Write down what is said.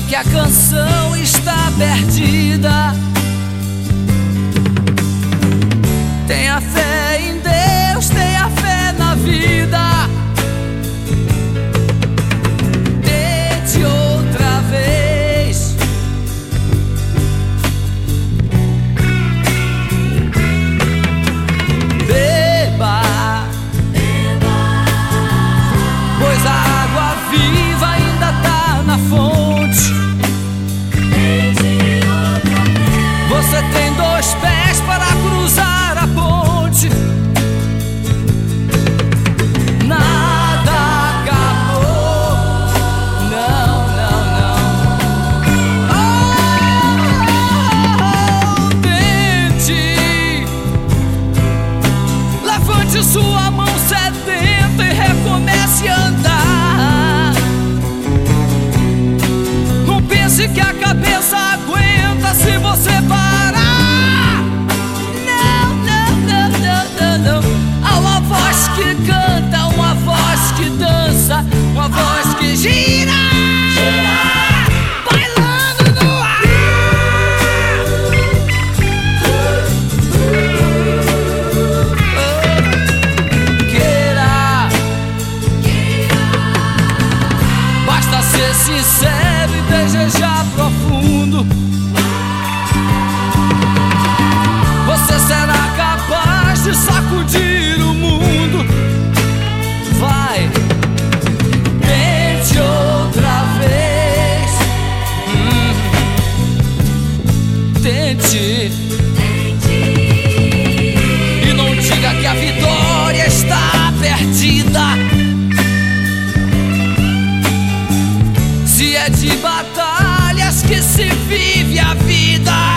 que a canção está perdida. Tenha fé em Deus, tenha fé na vida. Tente outra vez. Beba, pois a água viva ainda tá na fonte. Você tem dois pés para cruzar a ponte. Nada acabou, não, não, não. Tente. Levante sua mão sedenta e recomece a andar. Não pense que a cabeça aguenta se você parar. Não, não, não, não, não, não. Há uma voz que canta, uma voz que dança, uma voz que gira, bailando no ar. Queira, basta ser sincero e desejar profundo. Você será capaz de sacudir o mundo. Vai, tente outra vez. Tente. E não diga que a vitória está perdida. Se é de batalhas que se vive a vida.